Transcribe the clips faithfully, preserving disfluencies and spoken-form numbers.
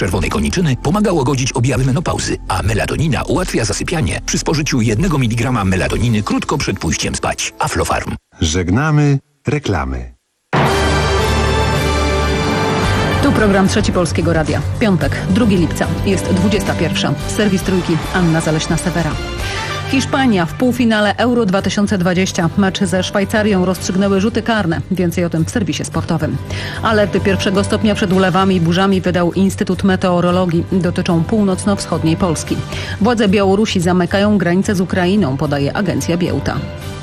czerwonej koniczyny pomaga łagodzić objawy menopauzy, a melatonina ułatwia zasypianie przy spożyciu jednego miligrama melatoniny krótko przed pójściem spać. Aflofarm. Żegnamy reklamy. Tu program Trzeci Polskiego Radia. Piątek, drugiego lipca. Jest dwudziesta pierwsza. Serwis Trójki. Anna Zaleśna-Sewera. Hiszpania w półfinale Euro dwa tysiące dwadzieścia. Mecz ze Szwajcarią rozstrzygnęły rzuty karne. Więcej o tym w serwisie sportowym. Alerty pierwszego stopnia przed ulewami i burzami wydał Instytut Meteorologii. Dotyczą północno-wschodniej Polski. Władze Białorusi zamykają granice z Ukrainą, podaje agencja Biełta.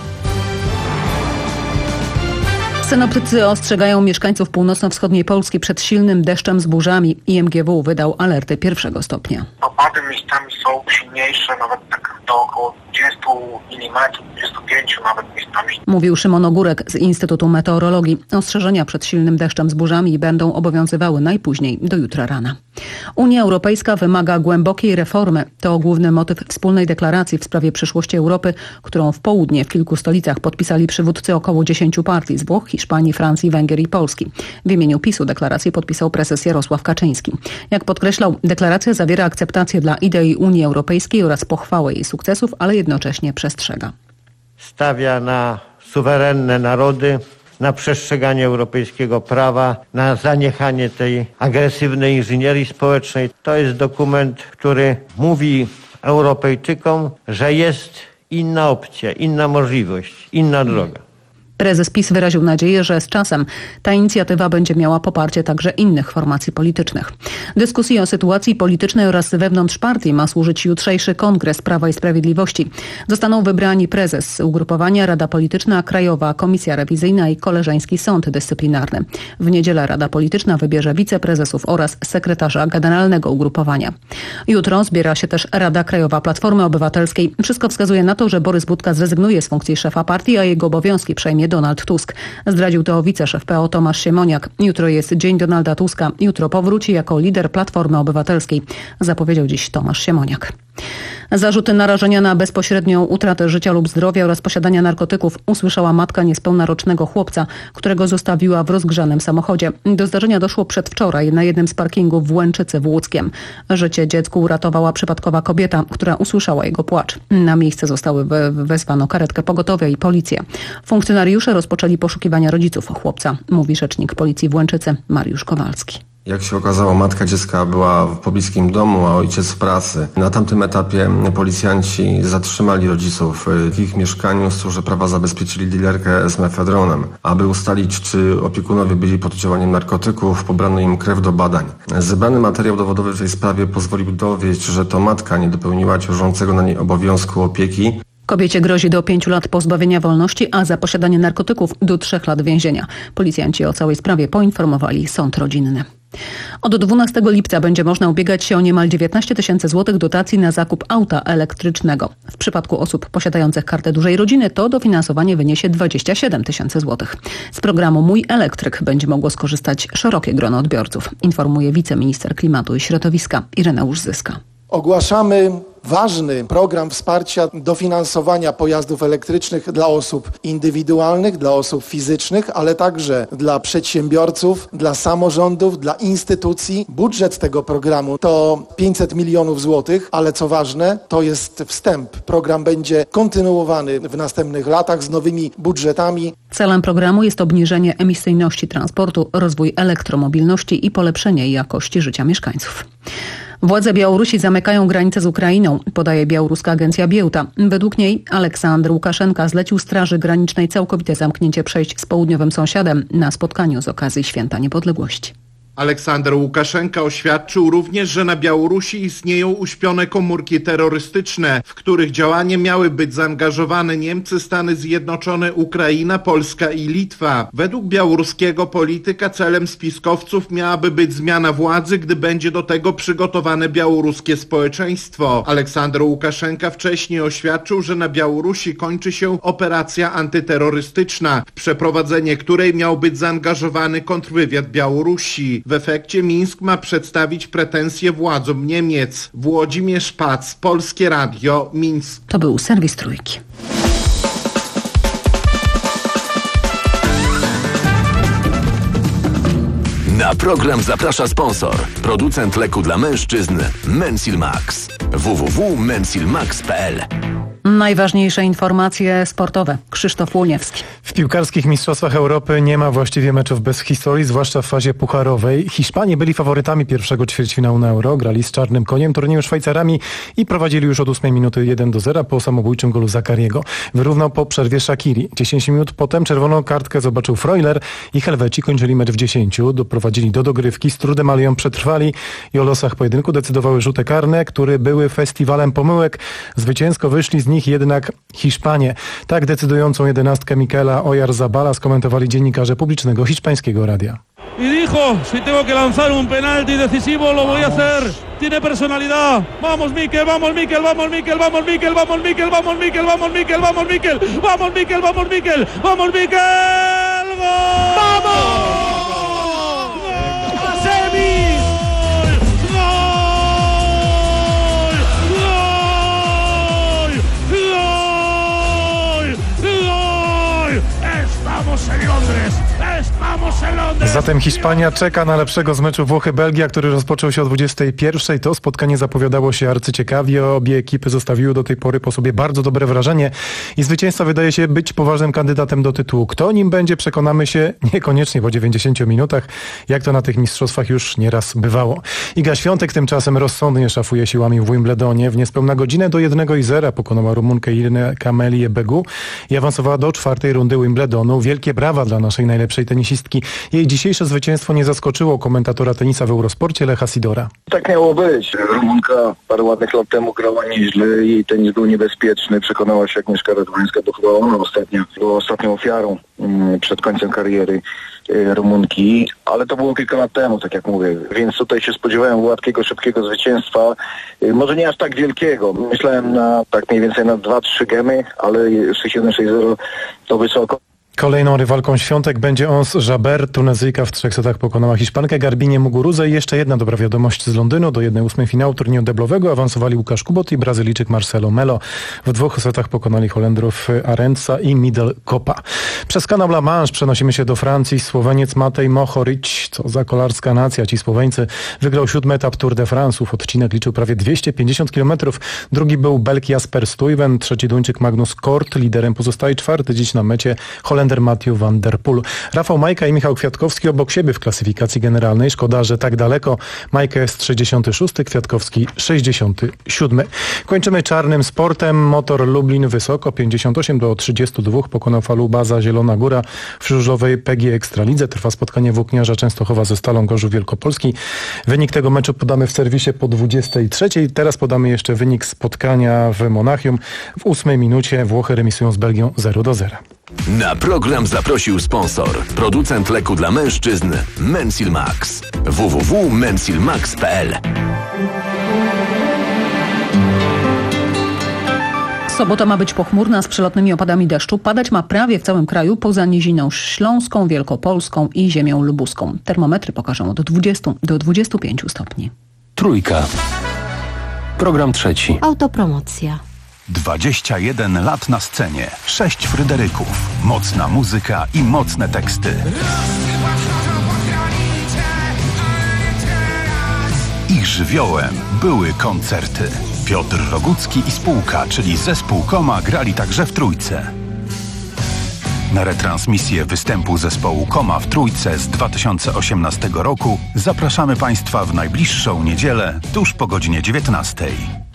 Synoptycy ostrzegają mieszkańców północno-wschodniej Polski przed silnym deszczem z burzami. I M G W wydał alerty pierwszego stopnia. Opady miejscami są silniejsze, nawet tak do około dwudziestu milimetrów, dwudziestu pięciu nawet miejscami. Mówił Szymon Ogórek z Instytutu Meteorologii. Ostrzeżenia przed silnym deszczem z burzami będą obowiązywały najpóźniej do jutra rana. Unia Europejska wymaga głębokiej reformy. To główny motyw wspólnej deklaracji w sprawie przyszłości Europy, którą w południe w kilku stolicach podpisali przywódcy około dziesięciu partii z Włoch, Hiszpanii, Francji, Węgier i Polski. W imieniu PiSu deklarację podpisał prezes Jarosław Kaczyński. Jak podkreślał, deklaracja zawiera akceptację dla idei Unii Europejskiej oraz pochwałę jej sukcesów, ale jednocześnie przestrzega. Stawia na suwerenne narody, na przestrzeganie europejskiego prawa, na zaniechanie tej agresywnej inżynierii społecznej. To jest dokument, który mówi Europejczykom, że jest inna opcja, inna możliwość, inna droga. Prezes PiS wyraził nadzieję, że z czasem ta inicjatywa będzie miała poparcie także innych formacji politycznych. Dyskusji o sytuacji politycznej oraz wewnątrz partii ma służyć jutrzejszy Kongres Prawa i Sprawiedliwości. Zostaną wybrani prezes ugrupowania, Rada Polityczna, Krajowa Komisja Rewizyjna i Koleżeński Sąd Dyscyplinarny. W niedzielę Rada Polityczna wybierze wiceprezesów oraz sekretarza generalnego ugrupowania. Jutro zbiera się też Rada Krajowa Platformy Obywatelskiej. Wszystko wskazuje na to, że Borys Budka zrezygnuje z funkcji szefa partii, a jego obowiązki przejmie Donald Tusk. Zdradził to wiceszef P O Tomasz Siemoniak. Jutro jest dzień Donalda Tuska. Jutro powróci jako lider Platformy Obywatelskiej, zapowiedział dziś Tomasz Siemoniak. Zarzuty narażenia na bezpośrednią utratę życia lub zdrowia oraz posiadania narkotyków usłyszała matka niespełnarocznego chłopca, którego zostawiła w rozgrzanym samochodzie. Do zdarzenia doszło przedwczoraj na jednym z parkingów w Łęczycy w Łódzkiem. Życie dziecku uratowała przypadkowa kobieta, która usłyszała jego płacz. Na miejsce zostały wezwano karetkę pogotowia i policję. Funkcjonariusze rozpoczęli poszukiwania rodziców chłopca, mówi rzecznik policji w Łęczycy Mariusz Kowalski. Jak się okazało, matka dziecka była w pobliskim domu, a ojciec w pracy. Na tamtym etapie policjanci zatrzymali rodziców w ich mieszkaniu, służby prawa zabezpieczyli dilerkę z mefedronem. Aby ustalić, czy opiekunowie byli pod działaniem narkotyków, pobrano im krew do badań. Zebrany materiał dowodowy w tej sprawie pozwolił dowieść, że to matka nie dopełniła ciążącego na niej obowiązku opieki. Kobiecie grozi do pięciu lat pozbawienia wolności, a za posiadanie narkotyków do trzech lat więzienia. Policjanci o całej sprawie poinformowali sąd rodzinny. Od dwunastego lipca będzie można ubiegać się o niemal dziewiętnaście tysięcy złotych dotacji na zakup auta elektrycznego. W przypadku osób posiadających kartę dużej rodziny to dofinansowanie wyniesie dwadzieścia siedem tysięcy złotych. Z programu Mój Elektryk będzie mogło skorzystać szerokie grono odbiorców, informuje wiceminister klimatu i środowiska Ireneusz Zyska. Ogłaszamy ważny program wsparcia dofinansowania pojazdów elektrycznych dla osób indywidualnych, dla osób fizycznych, ale także dla przedsiębiorców, dla samorządów, dla instytucji. Budżet tego programu to pięćset milionów złotych, ale co ważne, to jest wstęp. Program będzie kontynuowany w następnych latach z nowymi budżetami. Celem programu jest obniżenie emisyjności transportu, rozwój elektromobilności i polepszenie jakości życia mieszkańców. Władze Białorusi zamykają granice z Ukrainą, podaje białoruska agencja Biełta. Według niej Aleksander Łukaszenka zlecił Straży Granicznej całkowite zamknięcie przejść z południowym sąsiadem na spotkaniu z okazji Święta Niepodległości. Aleksander Łukaszenka oświadczył również, że na Białorusi istnieją uśpione komórki terrorystyczne, w których działanie miały być zaangażowane Niemcy, Stany Zjednoczone, Ukraina, Polska i Litwa. Według białoruskiego polityka celem spiskowców miałaby być zmiana władzy, gdy będzie do tego przygotowane białoruskie społeczeństwo. Aleksander Łukaszenka wcześniej oświadczył, że na Białorusi kończy się operacja antyterrorystyczna, w przeprowadzenie której miał być zaangażowany kontrwywiad Białorusi. W efekcie Mińsk ma przedstawić pretensje władzom Niemiec. Włodzimierz Pac, Polskie Radio, Mińsk. To był serwis Trójki. Na program zaprasza sponsor, producent leku dla mężczyzn Mensil Max. w w w kropka mensil max kropka p l. Najważniejsze informacje sportowe. Krzysztof Łoniewski. W piłkarskich mistrzostwach Europy nie ma właściwie meczów bez historii, zwłaszcza w fazie pucharowej. Hiszpanie byli faworytami pierwszego ćwierćfinału na Euro, grali z czarnym koniem, turnieju Szwajcarami i prowadzili już od ósmej minuty jeden do zera po samobójczym golu Zakariego. Wyrównał po przerwie Shakiri. dziesięć minut potem czerwoną kartkę zobaczył Freuler i Helweci kończyli mecz w dziesięciu. Doprowadzili do dogrywki, z trudem, ale ją przetrwali i o losach pojedynku decydowały rzuty karne, które były festiwalem pomyłek. Zwycięsko wyszli z nich jednak Hiszpanie. Tak decydującą jedenastkę Michaela Oyarzabala skomentowali dziennikarze publicznego hiszpańskiego radia. Y dijo, si tengo que lanzar un penalti decisivo lo voy a hacer. Tiene personalidad. Vamos Mikel, vamos Mikel, vamos Mikel, vamos Mikel, vamos Mikel, vamos Mikel, vamos Mikel, vamos Mikel, vamos Mikel, vamos Mikel, vamos Mikel. ¡Gol! ¡Vamos! Zatem Hiszpania czeka na lepszego z meczu Włochy-Belgia, który rozpoczął się o dwudziestej pierwszej. To spotkanie zapowiadało się arcyciekawie. Obie ekipy zostawiły do tej pory po sobie bardzo dobre wrażenie i zwycięzca wydaje się być poważnym kandydatem do tytułu. Kto nim będzie, przekonamy się niekoniecznie po dziewięćdziesięciu minutach, jak to na tych mistrzostwach już nieraz bywało. Iga Świątek tymczasem rozsądnie szafuje siłami w Wimbledonie. W niespełna godzinę do jednego i zera pokonała Rumunkę Irenę Kamelię Begu i awansowała do czwartej rundy Wimbledonu. Wielkie brawa dla naszej najlepszej tenisistki. Jej dzisiejsze zwycięstwo nie zaskoczyło komentatora tenisa w Eurosporcie Lecha Sidora. Tak miało być. Rumunka parę ładnych lat temu grała nieźle, jej tenis był niebezpieczny. Przekonała się Agnieszka Radwańska, bo chyba ona ostatnio była ostatnią ofiarą mm, przed końcem kariery y, Rumunki, ale to było kilka lat temu, tak jak mówię. Więc tutaj się spodziewałem gładkiego, szybkiego zwycięstwa. Y, może nie aż tak wielkiego. Myślałem na tak mniej więcej na dwa trzy gemy, ale sześć jeden sześć zero to wysoko. Kolejną rywalką Świątek będzie Ons Jabeur. Tunezyjka w trzech setach pokonała Hiszpankę Garbinię Muguruzę. I jeszcze jedna dobra wiadomość z Londynu. Do jednej ósmej finału turnieju deblowego awansowali Łukasz Kubot i Brazylijczyk Marcelo Melo. W dwóch setach pokonali Holendrów Arendsa i Middle Kopa. Przez kanał La Manche przenosimy się do Francji. Słoweniec Matej Mohoric, co za kolarska nacja, ci Słoweńcy, wygrał siódmy etap Tour de France. Odcinek liczył prawie dwieście pięćdziesiąt kilometrów. Drugi był Belg Jasper Stuyven, trzeci Duńczyk Magnus Kort. Liderem pozostaje czwarty dziś na mecie Holender Matthew van der Poel. Rafał Majka i Michał Kwiatkowski obok siebie w klasyfikacji generalnej. Szkoda, że tak daleko. Majka jest trzydziesty szósty, Kwiatkowski sześćdziesiąty siódmy. Kończymy czarnym sportem. Motor Lublin wysoko, pięćdziesiąt osiem do trzydziestu dwóch. Pokonał Falubaza Zielona Góra w żużlowej P G Ekstralidze. Trwa spotkanie Włókniarza Częstochowa ze Stalą Gorzów Wielkopolski. Wynik tego meczu podamy w serwisie po dwudziestej trzeciej. Teraz podamy jeszcze wynik spotkania w Monachium. W ósmej minucie Włochy remisują z Belgią zero do zera. Na program zaprosił sponsor, producent leku dla mężczyzn Mensil Max. w w w kropka mensil max kropka p l. Sobota ma być pochmurna z przelotnymi opadami deszczu. Padać ma prawie w całym kraju, poza Niziną Śląską, Wielkopolską i ziemią lubuską. Termometry pokażą od dwudziestu do dwudziestu pięciu stopni. Trójka. Program trzeci. Autopromocja. dwadzieścia jeden lat na scenie, sześć Fryderyków, mocna muzyka i mocne teksty. Ich żywiołem były koncerty. Piotr Rogucki i spółka, czyli zespół Koma, grali także w Trójce. Na retransmisję występu zespołu Koma w Trójce z dwa tysiące osiemnastego roku zapraszamy Państwa w najbliższą niedzielę, tuż po godzinie dziewiętnastej.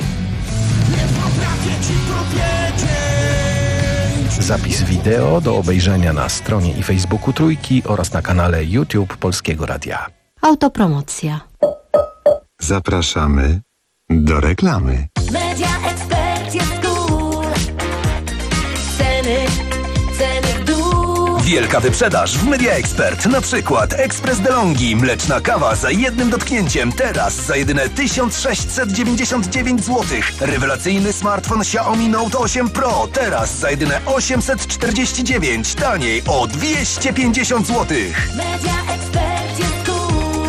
Zapis wideo do obejrzenia na stronie i Facebooku Trójki oraz na kanale YouTube Polskiego Radia. Autopromocja. Zapraszamy do reklamy. Media Expert jest cool. Ceny, ceny w dół. Wielka wyprzedaż w Media Expert. Na przykład ekspres DeLonghi, mleczna kawa za jednym dotknięciem. Teraz za jedyne tysiąc sześćset dziewięćdziesiąt dziewięć złotych. Rewelacyjny smartfon Xiaomi Note osiem Pro. Teraz za jedyne osiemset czterdzieści dziewięć. Taniej o dwieście pięćdziesiąt złotych. Media Expert jest cool.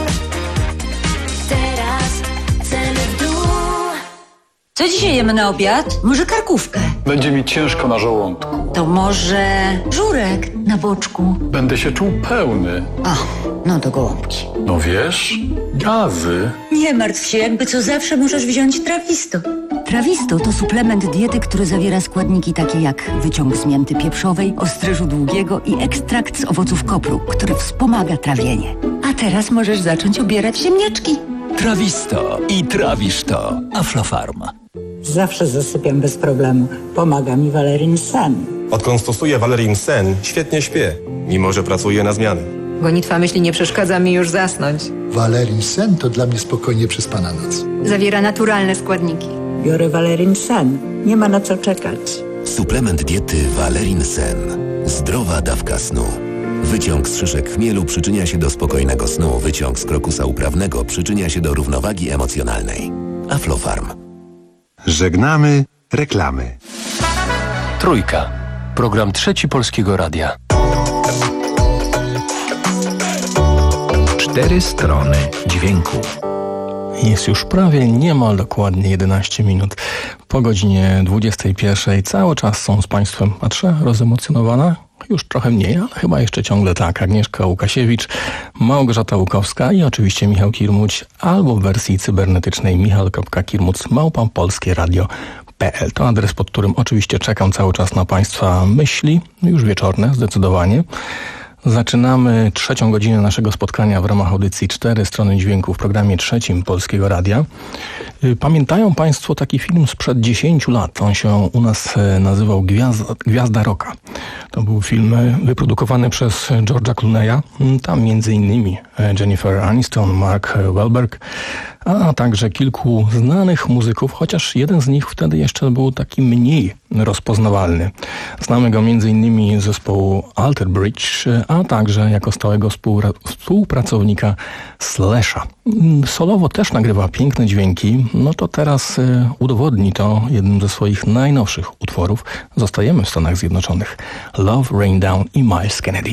Teraz ceny w dół. Co dzisiaj jemy na obiad? Może karkówkę? Będzie mi ciężko na żołądku. To może żurek na boczku? Będę się czuł pełny. O, No to gołąbki. No wiesz, gazy. Nie martw się, jakby co zawsze możesz wziąć Trawisto. Trawisto to suplement diety, który zawiera składniki takie jak wyciąg z mięty pieprzowej, ostryżu długiego i ekstrakt z owoców kopru, który wspomaga trawienie. A teraz możesz zacząć obierać ziemniaczki. Trawisto i trawisz to. Aflofarm. Zawsze zasypiam bez problemu. Pomaga mi Valerin Sen. Odkąd stosuję Valerin Sen, świetnie śpię, mimo że pracuję na zmiany. Gonitwa myśli nie przeszkadza mi już zasnąć. Valerin Sen to dla mnie spokojnie przespana noc. Zawiera naturalne składniki. Biorę Valerin Sen. Nie ma na co czekać. Suplement diety Valerin Sen. Zdrowa dawka snu. Wyciąg z szyszek chmielu przyczynia się do spokojnego snu. Wyciąg z krokusa uprawnego przyczynia się do równowagi emocjonalnej. Aflofarm. Żegnamy reklamy. Trójka. Program Trzeci Polskiego Radia. Cztery strony dźwięku. Jest już prawie niemal dokładnie jedenaście minut po godzinie dwudziestej pierwszej. Cały czas są z Państwem, patrzę, rozemocjonowana. Już trochę mniej, ale chyba jeszcze ciągle tak. Agnieszka Łukasiewicz, Małgorzata Łukowska i oczywiście Michał Kirmuć, albo w wersji cybernetycznej michał kropka kirmuc małpa polskie radio kropka p l. To adres, pod którym oczywiście czekam cały czas na Państwa myśli, już wieczorne zdecydowanie. Zaczynamy trzecią godzinę naszego spotkania w ramach audycji Cztery Strony Dźwięku w programie trzecim Polskiego Radia. Pamiętają Państwo taki film sprzed dziesięciu lat? On się u nas nazywał Gwiazda, Gwiazda Rocka. To był film wyprodukowany przez George'a Clooney'a. Tam między innymi Jennifer Aniston, Mark Wahlberg, a także kilku znanych muzyków, chociaż jeden z nich wtedy jeszcze był taki mniej rozpoznawalny. Znamy go między innymi z zespołu Alter Bridge, a także jako stałego współra- współpracownika Slash'a. Solowo też nagrywa piękne dźwięki, no to teraz y, udowodni to jednym ze swoich najnowszych utworów. Zostajemy w Stanach Zjednoczonych. Love Rain Down i Miles Kennedy.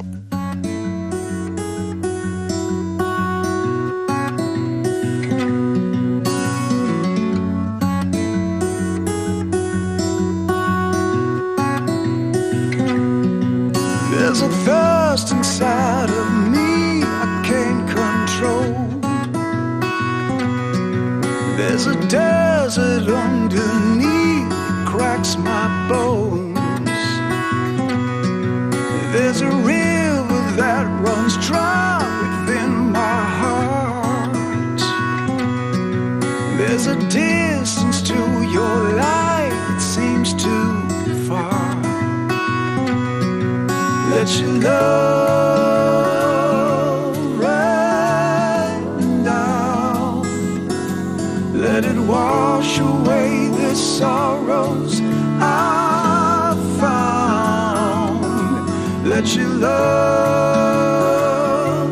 There's a thirst inside of me I can't control. There's a desert underneath that cracks my bones. There's a river that runs dry within my heart. There's a distance to your life that seems too far. Let your love rain down. Let it wash away the sorrows I've found. Let your love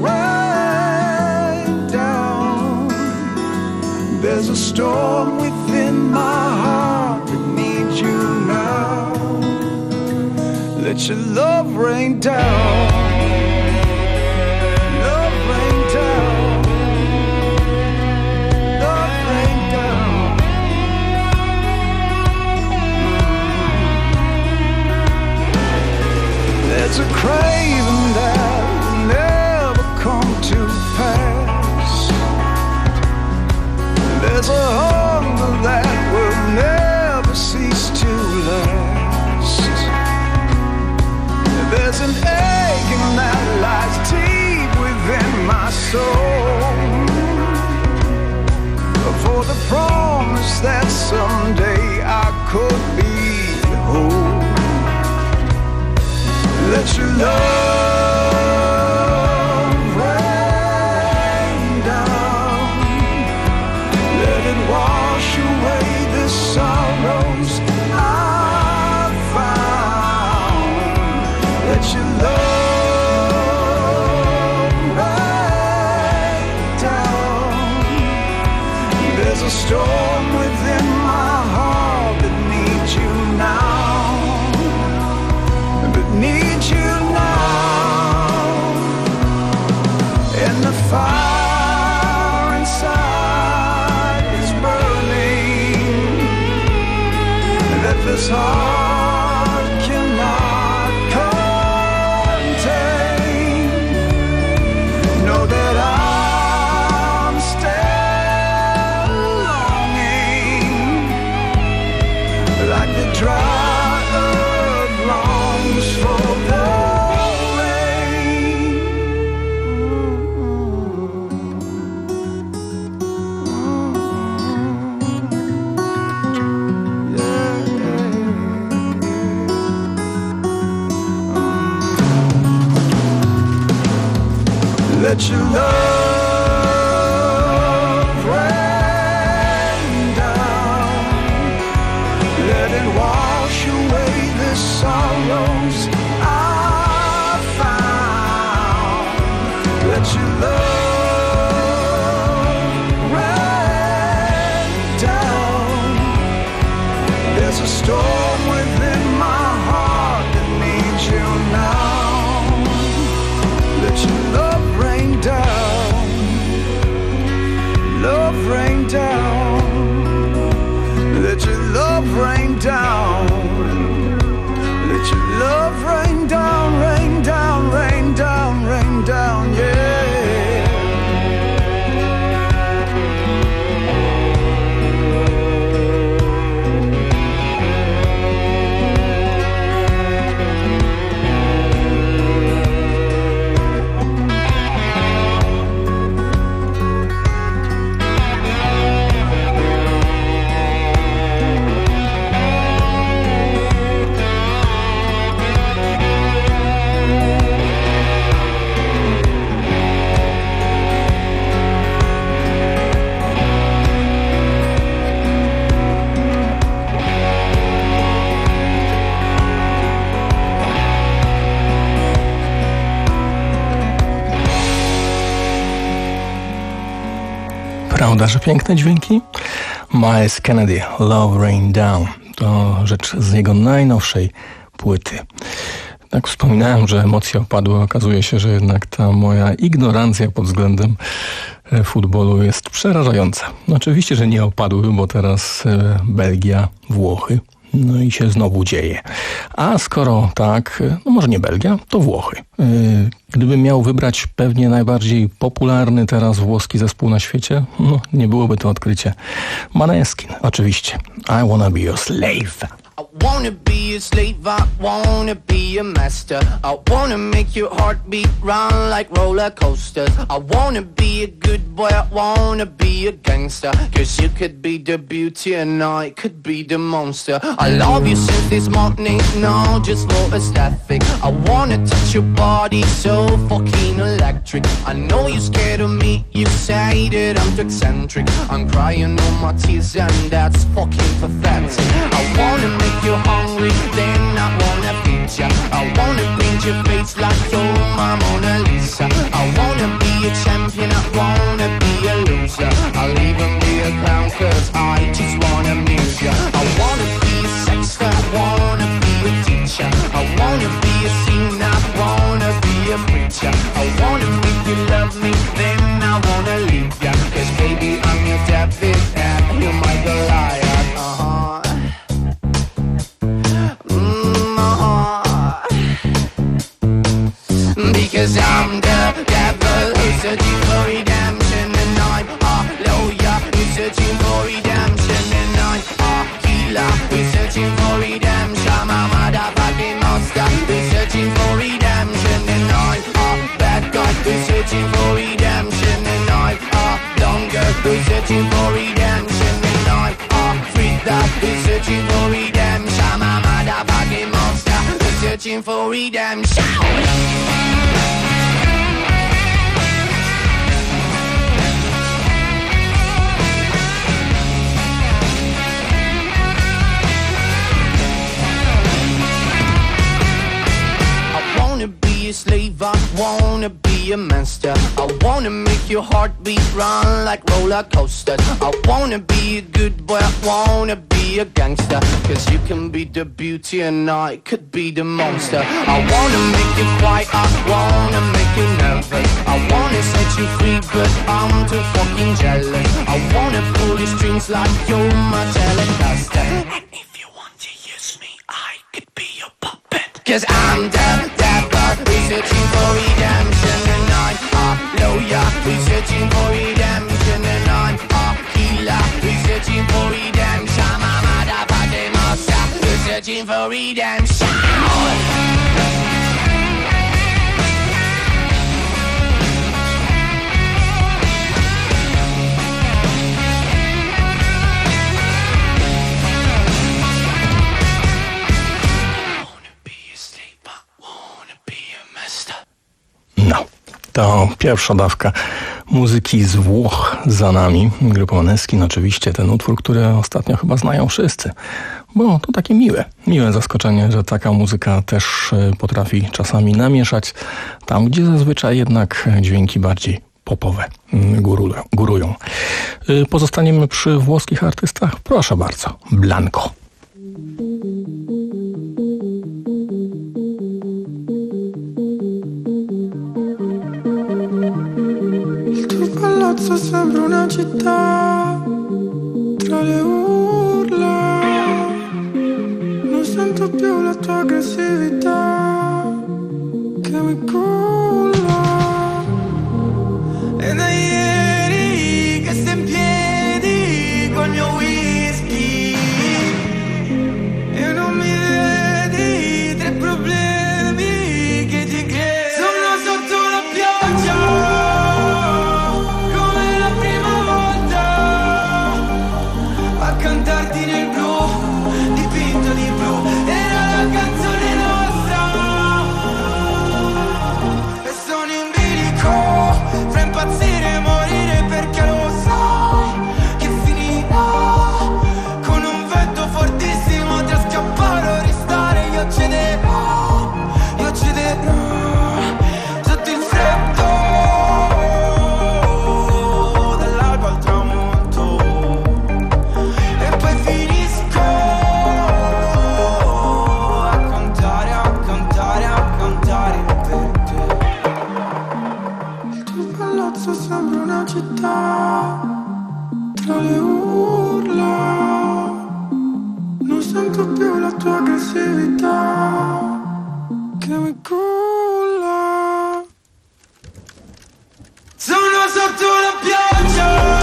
rain down. There's a storm within my heart that needs you now. Let your love rain down. Love rain down. Love rain down. There's a craving that will never come to pass. There's a hunger that will never cease to last. There's an aching that lies deep within my soul, for the promise that someday I could be whole. Let your love rain down. Let it wash away the sorrows I've found. Let your love rain down. There's a storm within my heart that needs you now, that needs you now. And the fire inside is burning, that this heart cannot contain. Let your love rain down. Let it wash away the sorrows I found. Let your love rain down. There's a storm within my heart that needs you now. Let your love rain down. Love rain down. Let your love rain down. Let your love rain down, rain down, rain down, rain down, yeah. Prawda, że piękne dźwięki? Myles Kennedy, Love Rain Down. To rzecz z jego najnowszej płyty. Tak wspominałem, że emocje opadły. Okazuje się, że jednak ta moja ignorancja pod względem futbolu jest przerażająca. Oczywiście, że nie opadły, bo teraz Belgia, Włochy. No i się znowu dzieje. A skoro tak, no może nie Belgia, to Włochy. Gdybym miał wybrać pewnie najbardziej popularny teraz włoski zespół na świecie, no nie byłoby to odkrycie. Maneskin, oczywiście. I wanna be your slave. I wanna be a slave, I wanna be a master. I wanna make your heartbeat run like roller coasters. I wanna be a good boy, I wanna be a gangster. Cause you could be the beauty and I could be the monster. I love you since this morning, no, just for aesthetic. I wanna touch your body so fucking electric. I know you're scared of me, you say that I'm too eccentric. I'm crying all my tears and that's fucking pathetic. I wanna make you hungry, then I wanna feed ya. I wanna paint your face like you're my Mona Lisa. I wanna be a champion, I wanna be a loser. I'll even be a clown cause I just wanna amuse ya. I wanna be a sexter, I wanna be a teacher. I wanna be a singer, I wanna be a preacher. I wanna make you love me, then I wanna leave ya. Cause baby I'm your David and you're my Goliath. Uh-huh. Because I'm the devil who's searching for redemption. And I'm a lawyer who's searching for redemption. And I'm a healer who's searching for redemption. I'm a motherfucking monster who's searching for redemption. And I'm a bad guy who's searching for redemption. And I'm a longer who's searching for redemption. And I'm a freak who's searching for redemption. I'm a motherfucking monster who's searching for redemption. A slave, I wanna be a master. I wanna make your heartbeat run like roller coasters. I wanna be a good boy, I wanna be a gangster. Cause you can be the beauty and I could be the monster. I wanna make you quiet, I wanna make you nervous. I wanna set you free but I'm too fucking jealous. I wanna pull your strings like you're my Telecaster. And if you want to use me, I could be your puppet. Cause I'm the devil who's searching for redemption. And I'm a lawyer who's searching for redemption. And I'm a healer who's searching for redemption. I'm a motherfucking monster who's searching for redemption. To pierwsza dawka muzyki z Włoch za nami. Grupa Måneskin, oczywiście ten utwór, który ostatnio chyba znają wszyscy. Bo to takie miłe, miłe zaskoczenie, że taka muzyka też potrafi czasami namieszać tam, gdzie zazwyczaj jednak dźwięki bardziej popowe górują. górują. Pozostaniemy przy włoskich artystach? Proszę bardzo, Blanco. Palazzo sembra una città tra le urla, non sento più la tua aggressività che mi culla. E da ieri che sei in piedi col mio whisky e non mi vedi, tre problemi che ti crei. Sono sotto la pioggia cantarti nel blu, dipinto di blu, era la canzone nostra. E sono in bilico, fra impazzire e morire, perché lo sai che finirà con un vento fortissimo tra scappare o restare. Io cederò, io cederò sotto il freddo dall'alba al tramonto. Finisco a cantare, a cantare, a cantare per te. Il tuo palazzo sembra una città tra le urla, non sento più la tua aggressività che mi culla. Sono sotto la pioggia.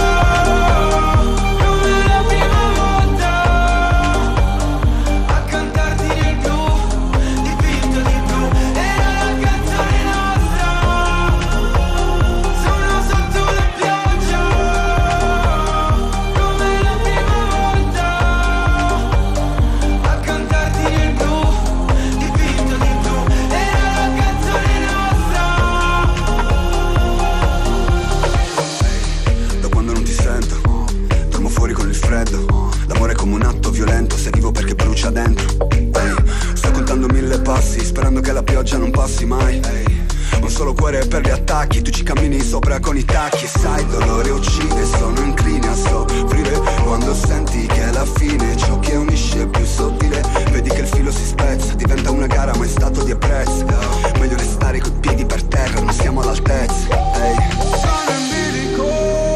Sperando che la pioggia non passi mai. Ehi, un solo cuore per gli attacchi. Tu ci cammini sopra con i tacchi. Sai, il dolore uccide, sono incline a soffrire quando senti che è la fine. Ciò che unisce è più sottile. Vedi che il filo si spezza, diventa una gara ma è stato di apprezzo. Meglio restare coi piedi per terra, non siamo all'altezza. Ehi, sono in bilico,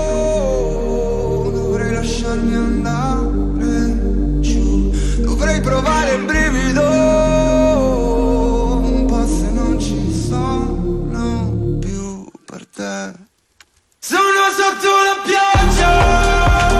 dovrei lasciarmi andare giù. Dovrei provare il brivido. Sono sotto la pioggia.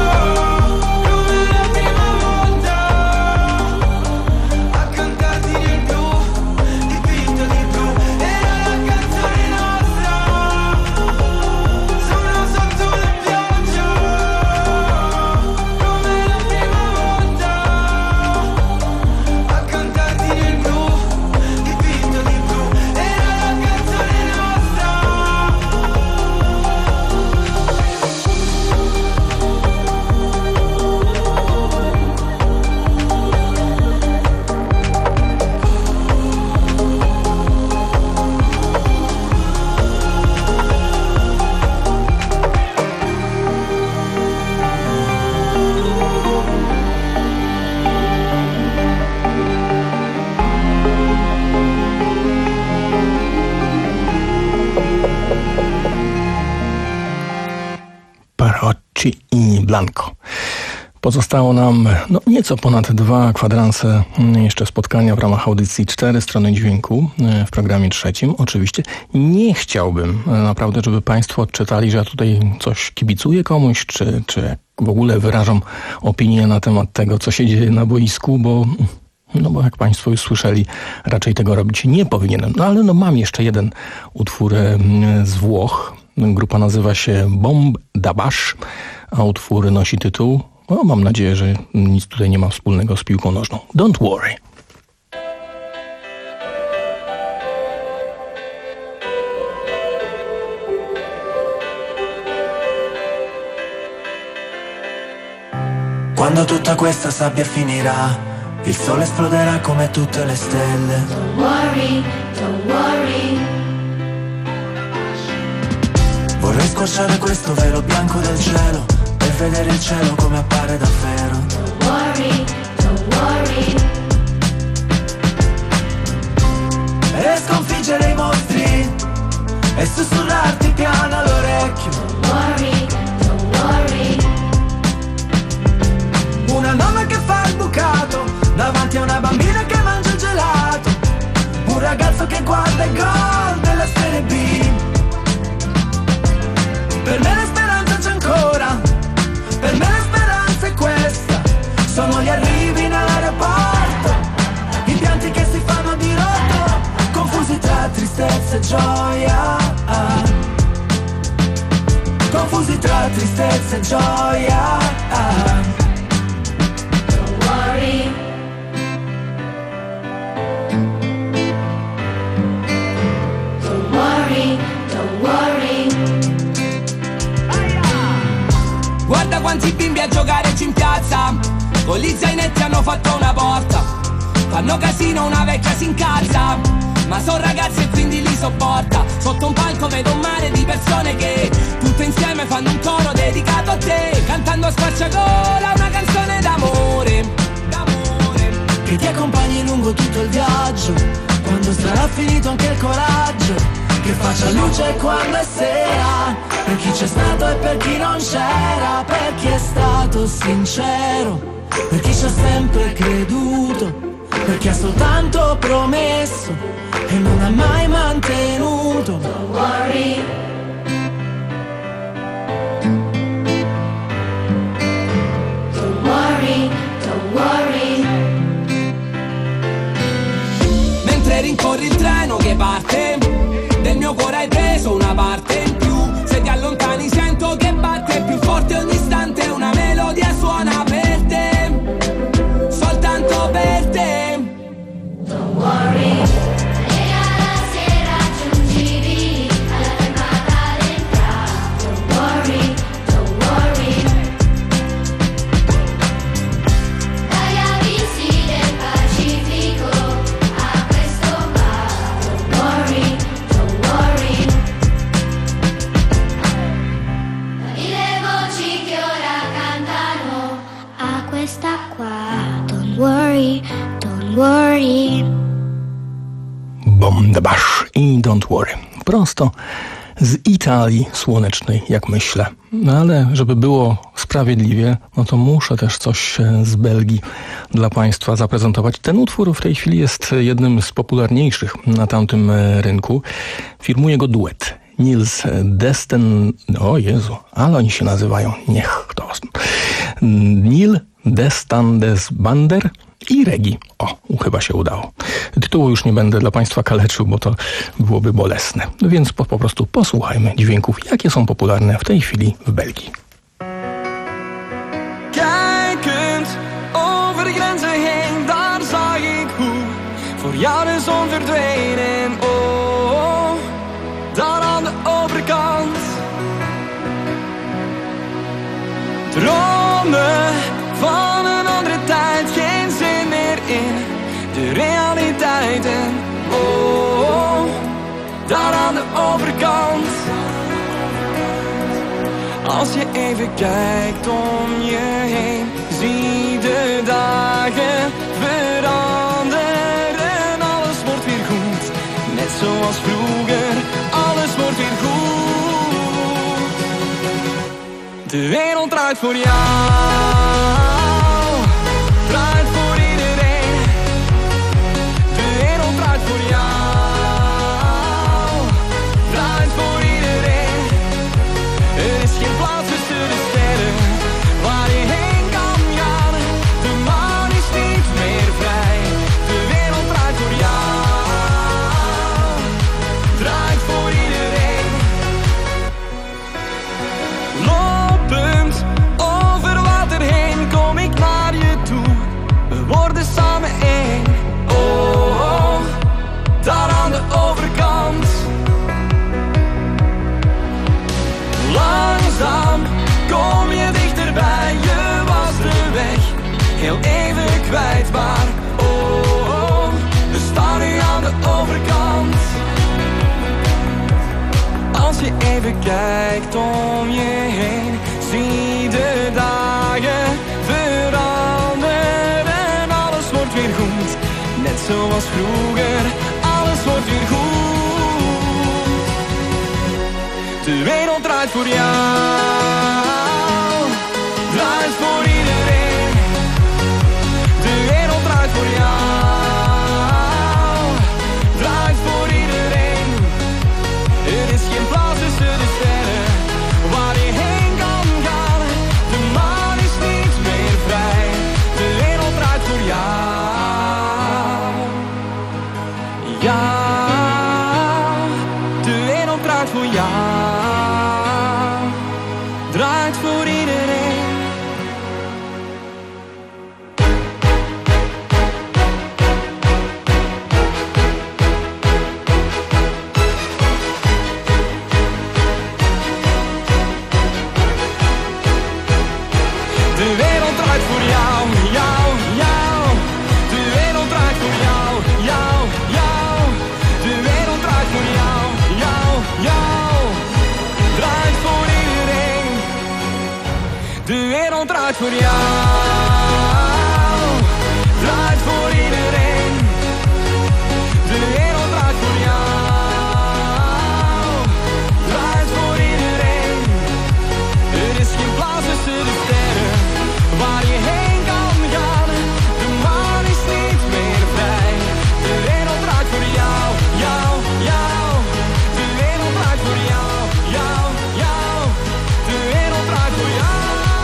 I Blanco. Pozostało nam no, nieco ponad dwa kwadranse jeszcze spotkania w ramach audycji cztery strony dźwięku w programie trzecim. Oczywiście nie chciałbym naprawdę, żeby Państwo odczytali, że ja tutaj coś kibicuję komuś, czy, czy w ogóle wyrażam opinię na temat tego, co się dzieje na boisku, bo no bo jak Państwo już słyszeli, raczej tego robić nie powinienem. No ale no mam jeszcze jeden utwór z Włoch. Grupa nazywa się Bomb da Bash, a utwór nosi tytuł, no mam nadzieję, że nic tutaj nie ma wspólnego z piłką nożną. Don't worry. Quando tutta questa sabbia finirà, il sole esploderà come tutte le stelle. Don't worry, don't worry. Vorrei squarciare questo velo bianco del cielo per vedere il cielo come appare davvero. Don't worry, don't worry. E sconfiggere i mostri e sussurrarti piano all'orecchio. Don't worry, don't worry. Una nonna che fa il bucato davanti a una bambina che mangia il gelato. Un ragazzo che guarda il gol della Serie B. Per me la speranza c'è ancora, per me la speranza è questa. Sono gli arrivi in aeroporto, i pianti che si fanno di rotto, confusi tra tristezza e gioia. Confusi tra tristezza e gioia. Don't worry. Don't worry, don't worry. Guarda quanti bimbi a giocare in piazza, con gli zainetti hanno fatto una porta. Fanno casino, una vecchia si incazza, ma son ragazzi e quindi li sopporta. Sotto un palco vedo un mare di persone che tutte insieme fanno un coro dedicato a te, cantando a squarciagola una canzone d'amore, d'amore, che ti accompagni lungo tutto il viaggio, quando sarà finito anche il coraggio, che faccia luce quando è sera, per chi c'è stato e per chi non c'era, per chi è stato sincero, per chi ci ha sempre creduto, per chi ha soltanto promesso e non ha mai mantenuto. Don't worry. Don't worry, don't worry. mentre rincorri il treno che parte, del mio cuore hai preso una parte in più. Se ti allontani sento che batte più forte ogni istante, una melodia suona per te, soltanto per te. Don't worry. Don't worry. Bomb the Bash i Don't Worry. Prosto z Italii słonecznej, jak myślę. No ale żeby było sprawiedliwie, no to muszę też coś z Belgii dla Państwa zaprezentować. Ten utwór w tej chwili jest jednym z popularniejszych na tamtym rynku. Firmuje go duet. Niels Desten... O Jezu, ale oni się nazywają. Niech to... Niel Destandesbander i Regi. O, chyba się udało. Tytułu już nie będę dla Państwa kaleczył, bo to byłoby bolesne. Więc po, po prostu posłuchajmy dźwięków, jakie są popularne w tej chwili w Belgii. Kijkend over de grenzen heen, daar zag ik hoe voor jou de zon verdween. En oh, daar aan de overkant dromen van een andere tijd, geen zin meer in de realiteit. En oh, daar aan de overkant, als je even kijkt om je heen, zie de dagen veranderen. Alles wordt weer goed, net zoals vroeger, alles wordt weer goed. De wereld draait voor jou, draait voor iedereen. De wereld draait voor jou, draait voor iedereen. Er is geen plaats tussen de sterren waar je heen kan gaan. De maan is niet meer vrij. De wereld draait voor jou, draait voor iedereen. Lopend over water heen, kom zoals vroeger, alles wordt weer goed. De wereld draait voor jou, draait voor iedereen. De wereld draait voor jou, draait voor iedereen. Er is geen plaats tussen de sterren waar je heen kan gaan. De maan is niet meer vrij. De wereld draait voor jou. Ja, de wereld draait voor jou. Draait voor iedereen. De wereld draait voor jou, jou, jou. De wereld draait voor jou, jou, jou. De wereld draait voor jou, jou, jou. Draait voor iedereen. De wereld draait voor jou. Draait voor iedereen. De wereld draait voor jou. Draait voor iedereen. Er is geen plaats tussen de sterren waar je heen kan gaan. De maan is niet meer vrij. De wereld draait voor jou, jou, jou. De wereld draait voor jou, jou, jou. De wereld draait voor jou.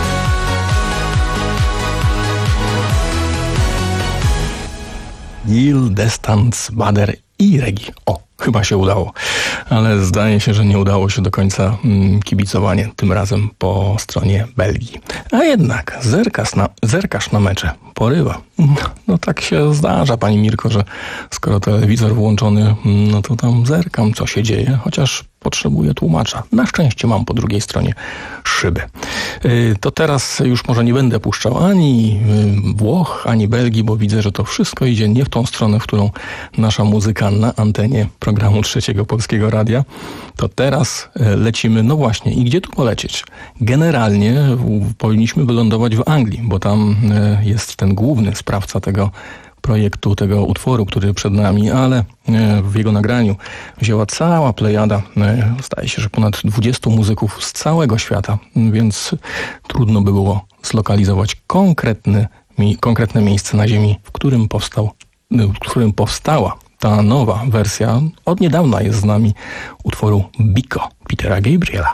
Il dystans bader i regi. O, chyba się udało. Ale zdaje się, że nie udało się do końca mm, kibicowanie, tym razem po stronie Belgii. A jednak zerkasz na, zerkasz na mecze, porywa. No tak się zdarza, pani Mirko, że skoro telewizor włączony, no to tam zerkam, co się dzieje, chociaż potrzebuję tłumacza. Na szczęście mam po drugiej stronie szybę. Yy, to teraz już może nie będę puszczał ani yy, Włoch, ani Belgii, bo widzę, że to wszystko idzie nie w tą stronę, w którą nasza muzyka na antenie programu Trzeciego Polskiego Radia. To teraz yy, lecimy, no właśnie, i gdzie tu polecieć? Generalnie w, powinniśmy wylądować w Anglii, bo tam yy, jest ten główny sprawca tego projektu, tego utworu, który przed nami, ale w jego nagraniu wzięła cała plejada, zdaje się, że ponad dwudziestu muzyków z całego świata, więc trudno by było zlokalizować konkretny, konkretne miejsce na ziemi, w którym powstał, w którym powstała ta nowa wersja. Od niedawna jest z nami utworu Biko Petera Gabriela.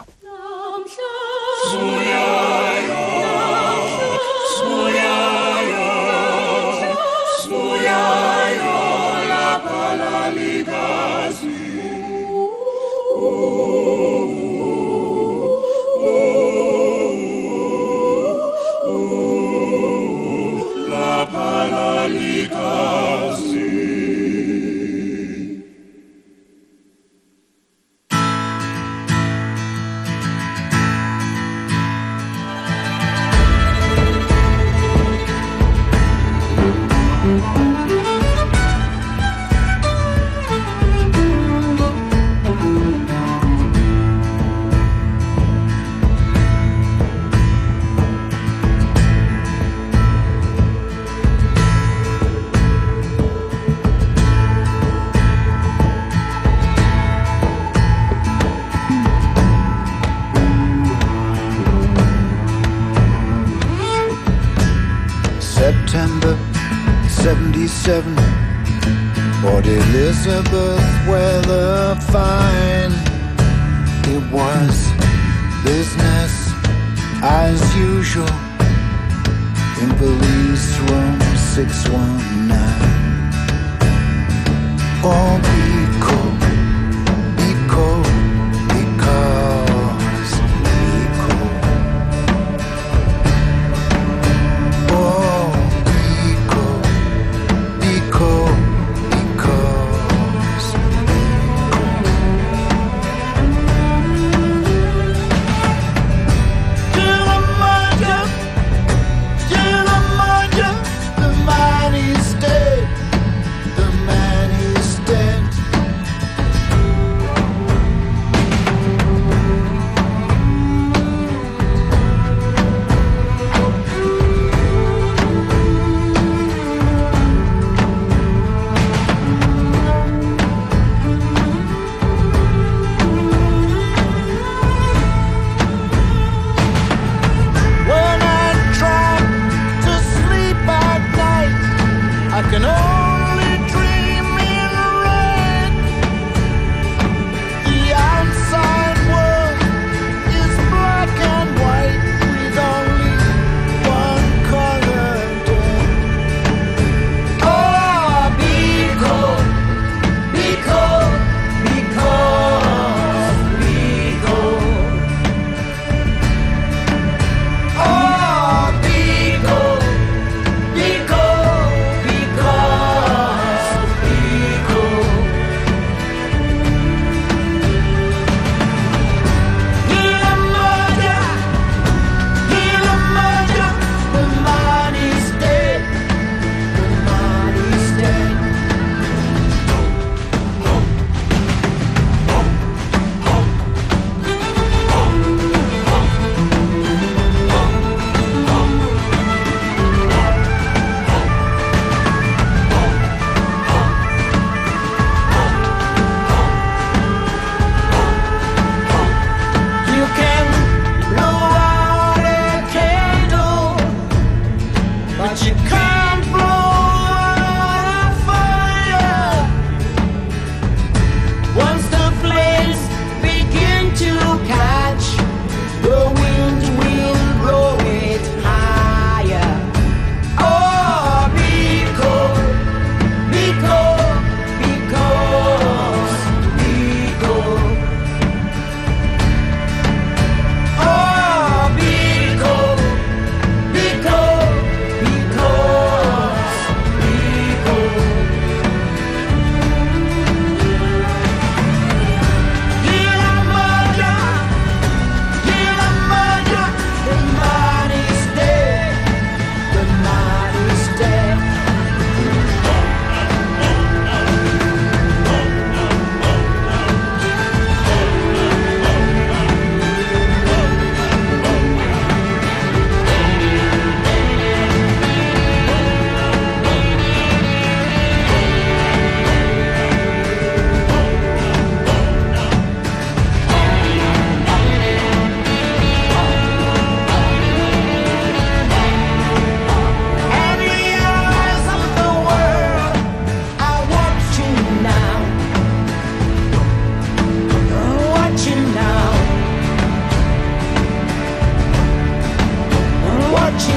September seventy-seven, Port Elizabeth weather fine. It was business as usual in police room six one nine. Oh, be cool, be cool, because be cool. Oh, be cool, be cool, because be cool. Still a murder, still a murder, the man is dead, the man is dead.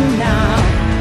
now.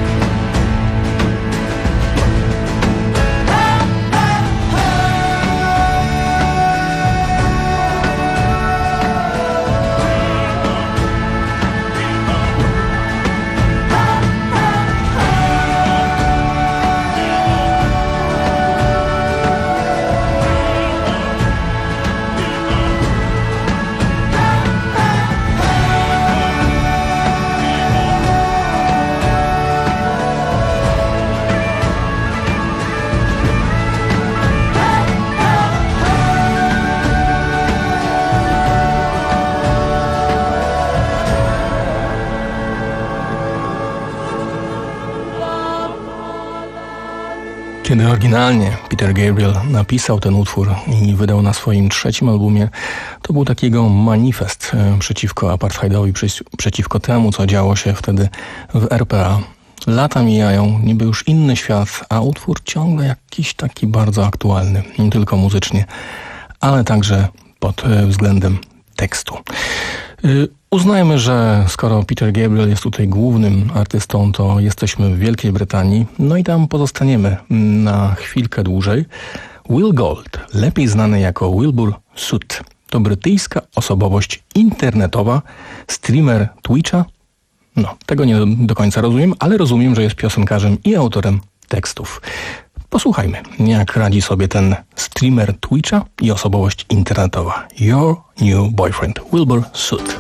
Kiedy oryginalnie Peter Gabriel napisał ten utwór i wydał na swoim trzecim albumie, to był takiego manifest przeciwko apartheidowi, przeciwko temu, co działo się wtedy w R P A. Lata mijają, niby już inny świat, a utwór ciągle jakiś taki bardzo aktualny, nie tylko muzycznie, ale także pod względem tekstu. Uznajmy, że skoro Peter Gabriel jest tutaj głównym artystą, to jesteśmy w Wielkiej Brytanii, no i tam pozostaniemy na chwilkę dłużej. Will Gold, lepiej znany jako Wilbur Soot, to brytyjska osobowość internetowa, streamer Twitcha. No, tego nie do końca rozumiem, ale rozumiem, że jest piosenkarzem i autorem tekstów. Posłuchajmy, jak radzi sobie ten streamer Twitcha i osobowość internetowa. Your New Boyfriend, Wilbur Soot.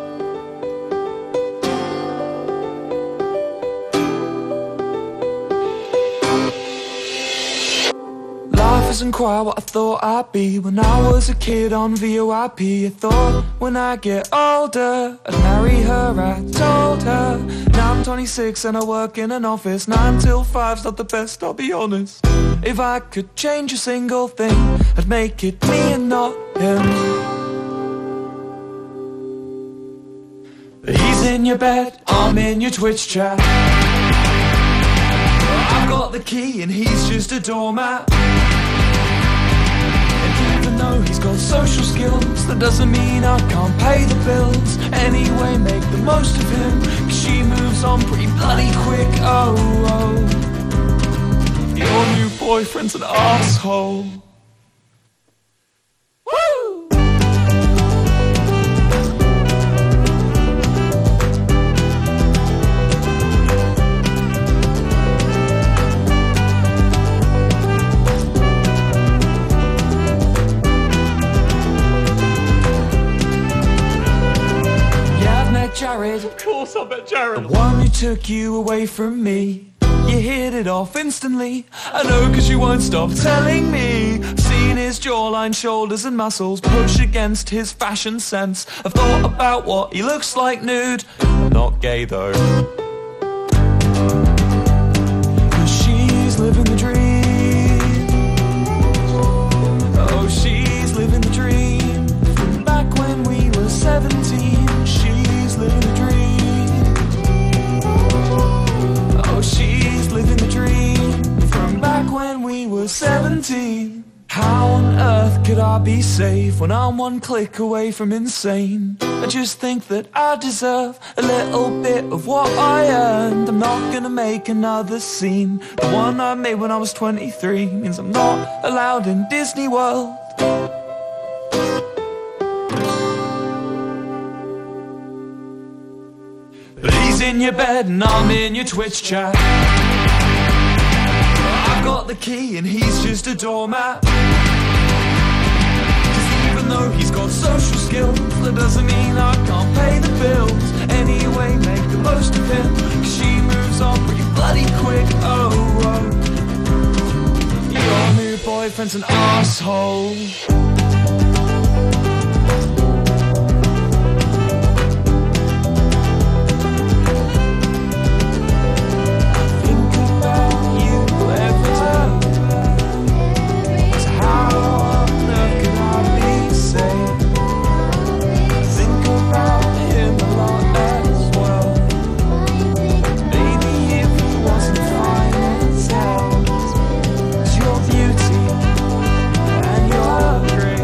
Life isn't quite what I thought I'd be. When I was a kid on V O I P, I thought when I get older I'd marry her, I told her. Now I'm twenty-six and I work in an office. Nine till five's not the best, I'll be honest. If I could change a single thing, I'd make it me and not him. He's in your bed, I'm in your Twitch chat. I've got the key and he's just a doormat. Even though he's got social skills, that doesn't mean I can't pay the bills. Anyway, make the most of him, 'cause she moves on pretty bloody quick. Oh, oh. Your new boyfriend's an asshole. Jared, of course I bet Jared. The one who took you away from me. You hit it off instantly. I know, 'cause you won't stop telling me. I've seen his jawline, shoulders and muscles push against his fashion sense. I've thought about what he looks like nude. I'm not gay though, 'cause she's living the dream. Oh, she's living the dream. From back when we were seventeen, she's living the dream. Oh, she's living the dream. From back when we were seventeen. How on earth could I be safe when I'm one click away from insane? I just think that I deserve a little bit of what I earned. I'm not gonna make another scene. The one I made when I was twenty-three means I'm not allowed in Disney World. But he's in your bed and I'm in your Twitch chat. I've got the key and he's just a doormat. 'Cause even though he's got social skills, that doesn't mean I can't pay the bills. Anyway, make the most of him, 'cause she moves on pretty bloody quick. Oh, oh. Your new boyfriend's an asshole. Beauty and your grace.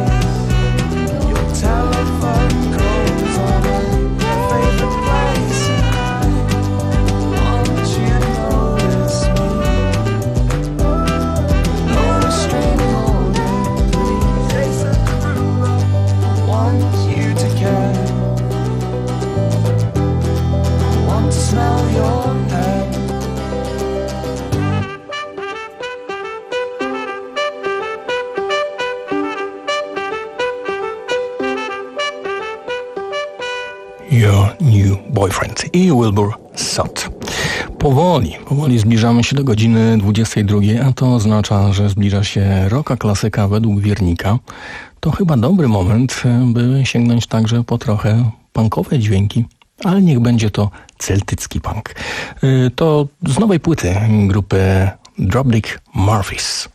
Boyfriend i Wilbur Soot. Powoli, powoli zbliżamy się do godziny dwudziestej drugiej, a to oznacza, że zbliża się rocka klasyka według Wiernika. To chyba dobry moment, by sięgnąć także po trochę punkowe dźwięki, ale niech będzie to celtycki punk. To z nowej płyty grupy Dropkick Murphys.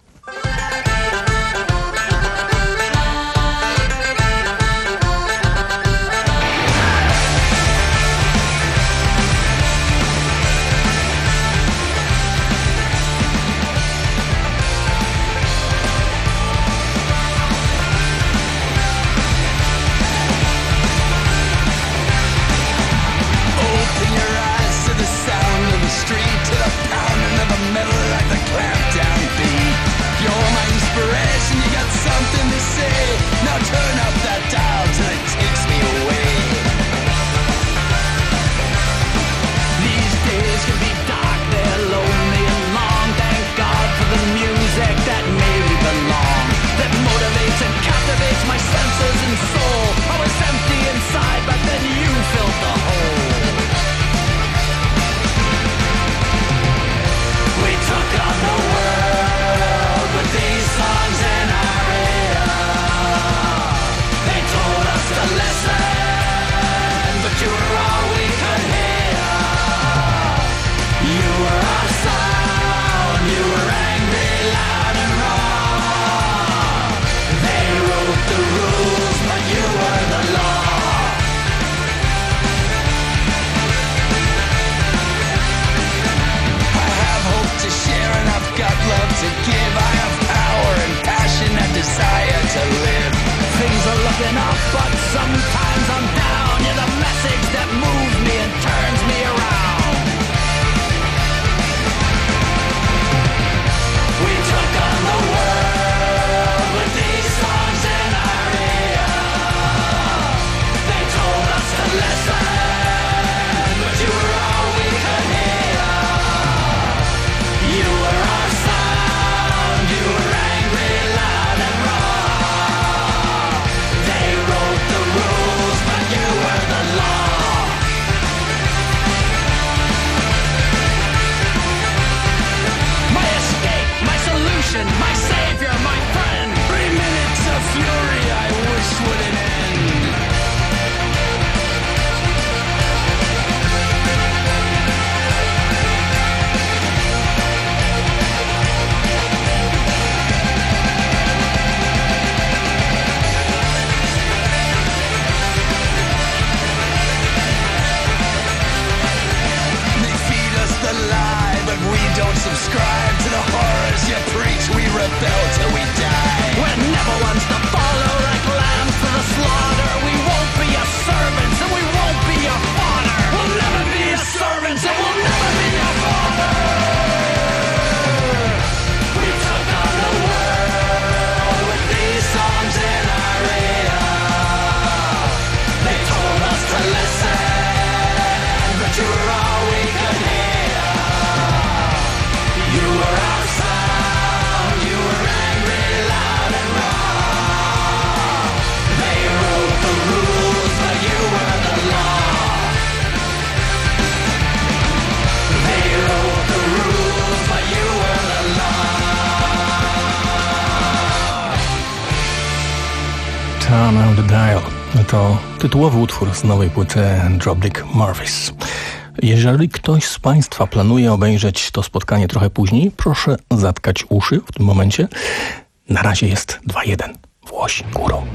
Turn on the Dial. To tytułowy utwór z nowej płyty Dropkick Murphys. Jeżeli ktoś z Państwa planuje obejrzeć to spotkanie trochę później, proszę zatkać uszy w tym momencie. Na razie jest dwa jeden. Włosi górą.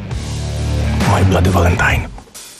My Bloody Valentine.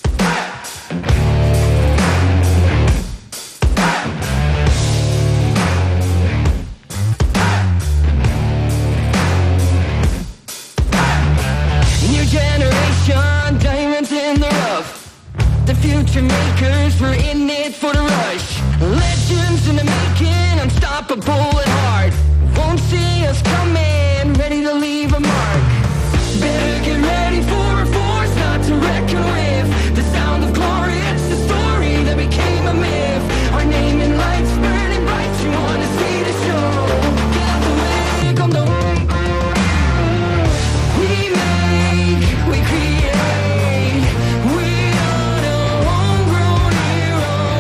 Future makers, we're in it for the rush. Legends in the making, unstoppable at heart. Won't see us coming, ready to leave a mark. Better get ready for a force not to reckon with. The sound of glory, it's the story that became a myth. Our name in lights burning bright, you wanna see the show. Get the way, come the way. We make, we create. We are the homegrown heroes.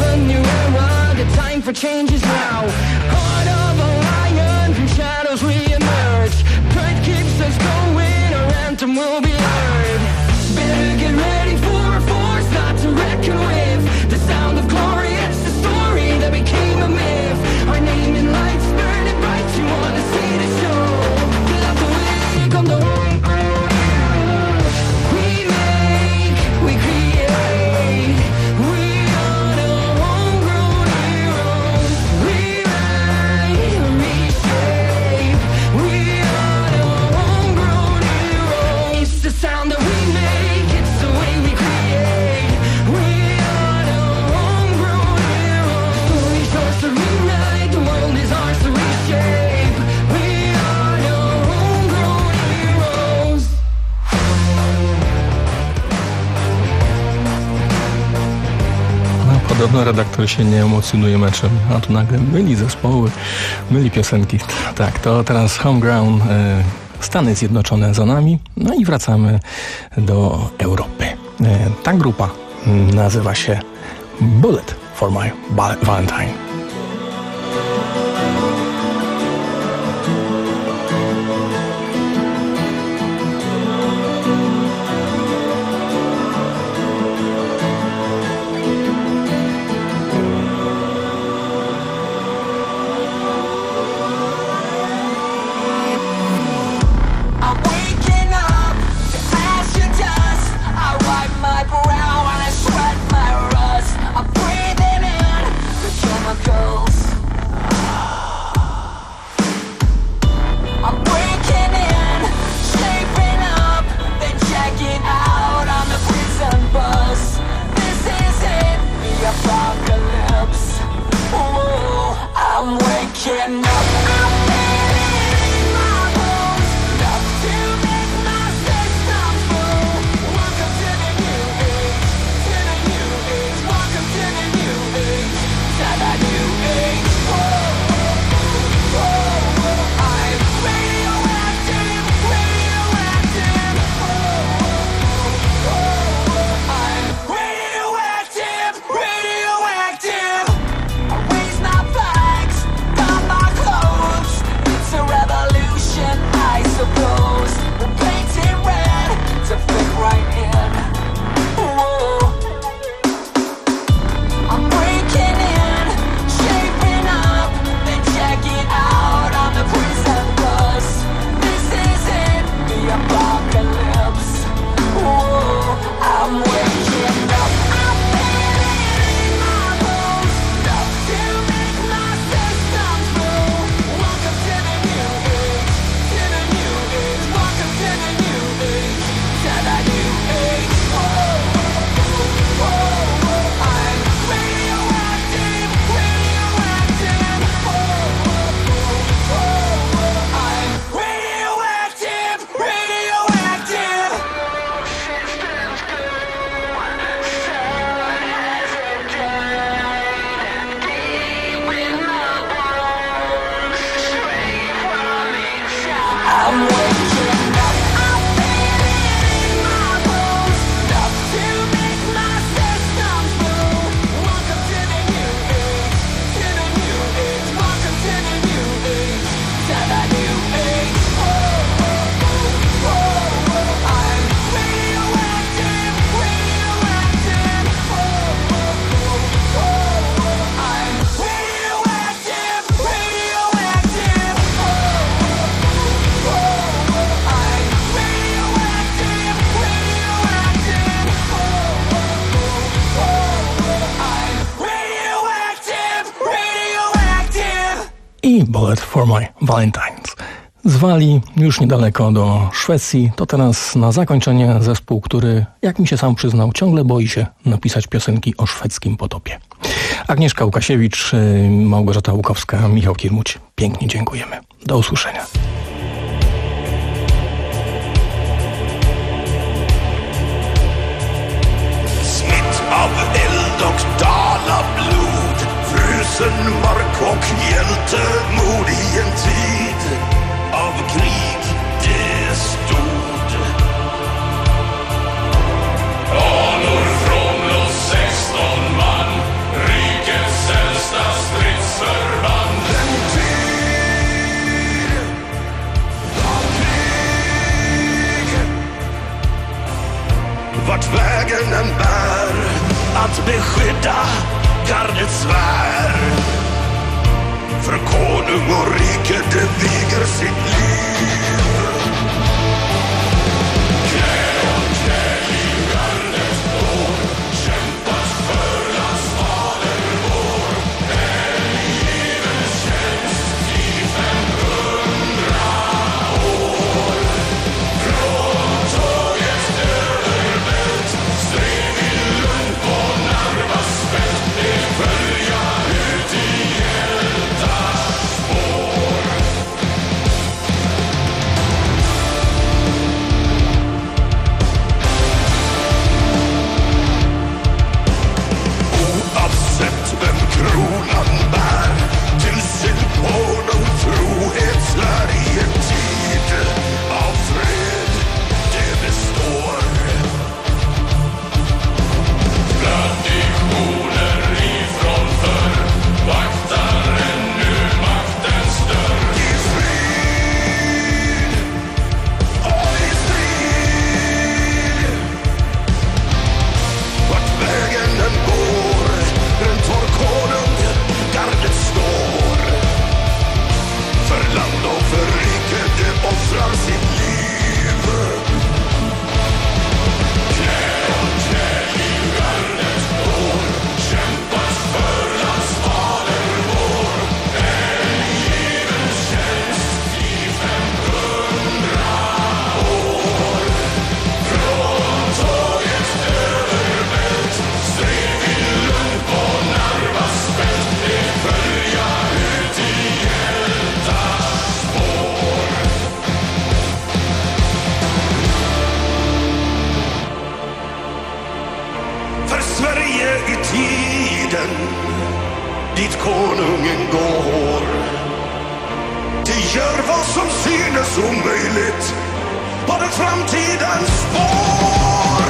a new era, the time for change is now. Heart of a lion, from shadows we emerge. Pride keeps us going, our anthem will be heard. Better get ready for a force not to reckon with. The sound of glory, it's the story that became a myth. Our name in lights burning bright, you wanna see the show. Love the way, come the home. We make, we create. We are the homegrown heroes. We write, reshape. We are the homegrown heroes. It's the sound that we make, it's the way we create. We are the homegrown heroes. Stories ours to rewrite, the world is ours to reshape. We are the homegrown heroes. No, podobno redaktor się nie emocjonuje meczem, a tu nagle myli zespoły, myli piosenki. Tak, to teraz Homegrown, e, Stany Zjednoczone za nami, no i wracamy do Europy. E, ta grupa nazywa się Bullet for My Ba- Valentine. I'm waking up to crash your dust. I wipe my brow and I sweat my rust. I'm breathing in the chemicals. I'm breaking in, shaping up, then checking out on the prison bus. This is it, the apocalypse. Ooh, I'm waking up. I'm feeling my bones, enough to make my system full. Welcome to the new age, to the new age. Welcome to the new age, to the new age. Whoa, whoa, whoa. I'm radioactive, radioactive. Whoa, whoa, whoa. I'm radioactive, radioactive. I raise my flags, don my clothes. It's a revolution, I suppose. We're painted red to fit right in. Whoa. I'm breaking in, shaping up, then checking out on the prison bus. This is it, the apocalypse. Whoa, I'm waking up. I'm feeling my bones, enough to make my system full. Welcome to the new age, to the new age. Welcome to the new age, to the new age. Whoa, whoa, whoa. I'm radioactive, radioactive. Whoa, whoa, whoa. I'm radioactive, radioactive. Systems go, someone hasn't died. Deep in my bones, straight from inside. I'm waking up. I'm feeling my bones, enough to make my system full. Welcome to the new age, to the new age. Welcome to the new age, to the new age. Whoa, whoa, whoa, whoa. I'm radioactive, radioactive. Whoa, whoa, whoa, whoa. I'm radioactive, radioactive. Whoa, whoa, whoa. I'm radioactive, radioactive. Whoa, whoa, whoa. I'm radioactive, radioactive. I Bullet for My Valentines. Z Walii, już niedaleko do Szwecji, to teraz na zakończenie zespół, który, jak mi się sam przyznał, ciągle boi się napisać piosenki o szwedzkim potopie. Agnieszka Łukasiewicz, y, Małgorzata Łukowska, Michał Kirmuć. Pięknie dziękujemy. Do usłyszenia. Smitt av eld och dalablod, frusen mark och hjältemod i en tid av krig det stod. Anor från oss sexton man, svär. För konung och rike det viger sitt liv. Knä och knä i gardet går, kämpat för landsfader vår. Hängiven tjänst i femhundra år. Från tåget överbält, sträv i Lund på Narvas fält. Det följa ut i hjältars spår. Oavsett vem kronan bär, till sin konung trohet lär i en tid av fred det består. Traditioner ifrån förr vaktar ännu maktens dörr. I frid och i strid, vart vägen den går, runt vår konung gardet står. För land och för rike det offrar sitt liv. Knä och knä i gardet går, kämpat för landsfader vår. Hängiven tjänst i femhundra år. Från tåget överbält, sträv i Lund på Narvas fält. Det följa ut i hjältars spår. För Sverige i tiden dit konungen går, det gör vad som synes omöjligt på den framtidens spår.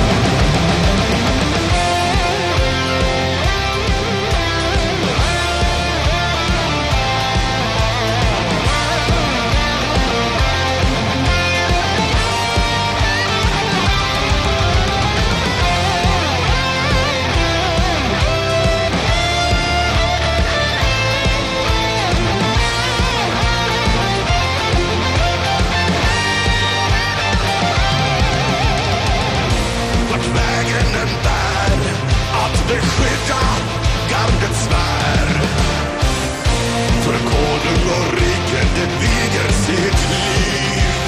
Vart vägen den bär, att beskydda gardets svär. För konung och rike det viger sitt liv.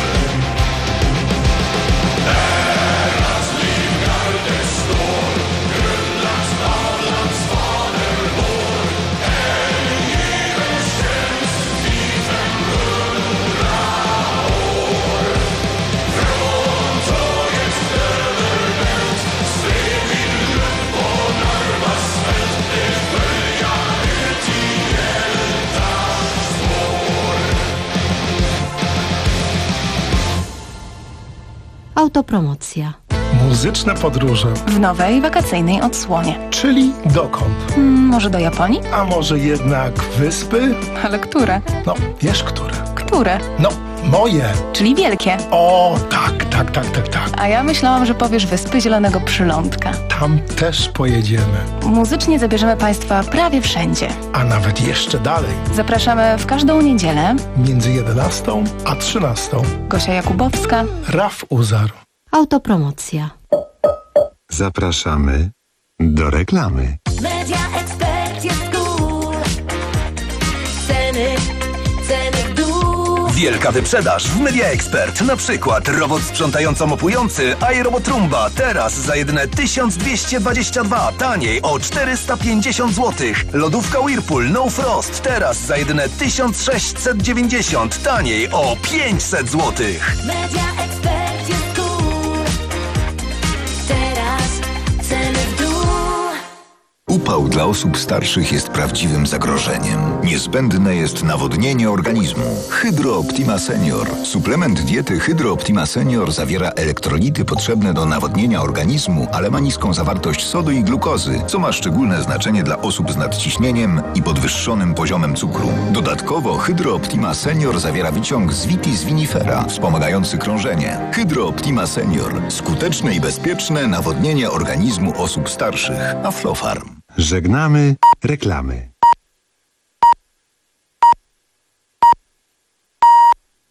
Deras liv gardet står, grundlagt av landsfader vår. Hängiven tjänst i femhundra år. Från tåget överbält, sträv i Lund på Narvas fält. Det följa ut i hjältars spår. Autopromocja. Muzyczne podróże. W nowej wakacyjnej odsłonie. Czyli dokąd? Hmm, może do Japonii? A może jednak wyspy? Ale które? No, wiesz które. Które? No, moje. Czyli wielkie. O, tak, tak, tak, tak, tak. A ja myślałam, że powiesz Wyspy Zielonego Przylądka. Tam też pojedziemy. Muzycznie zabierzemy Państwa prawie wszędzie. A nawet jeszcze dalej. Zapraszamy w każdą niedzielę. Między jedenastą a trzynastą. Gosia Jakubowska. Raf Uzar. Autopromocja. Zapraszamy do reklamy. Media Expert jest cool. Ceny, ceny w dół. Wielka wyprzedaż w Media Expert. Na przykład robot sprzątająco-mopujący iRobot Roomba teraz za jedyne tysiąc dwieście dwadzieścia dwa, taniej o czterysta pięćdziesiąt złotych. Lodówka Whirlpool No Frost teraz za jedyne tysiąc sześćset dziewięćdziesiąt, taniej o pięćset złotych. Media Expert jest cool. Teraz ceny w dół. Upał dla osób starszych jest prawdziwym zagrożeniem. Niezbędne jest nawodnienie organizmu. Hydro Optima Senior. Suplement diety Hydro Optima Senior zawiera elektrolity potrzebne do nawodnienia organizmu, ale ma niską zawartość sodu i glukozy, co ma szczególne znaczenie dla osób z nadciśnieniem i podwyższonym poziomem cukru. Dodatkowo Hydro Optima Senior zawiera wyciąg z Vitis vinifera, wspomagający krążenie. Hydro Optima Senior. Skuteczne i bezpieczne nawodnienie organizmu osób starszych. Aflofarm. Żegnamy Reklamy.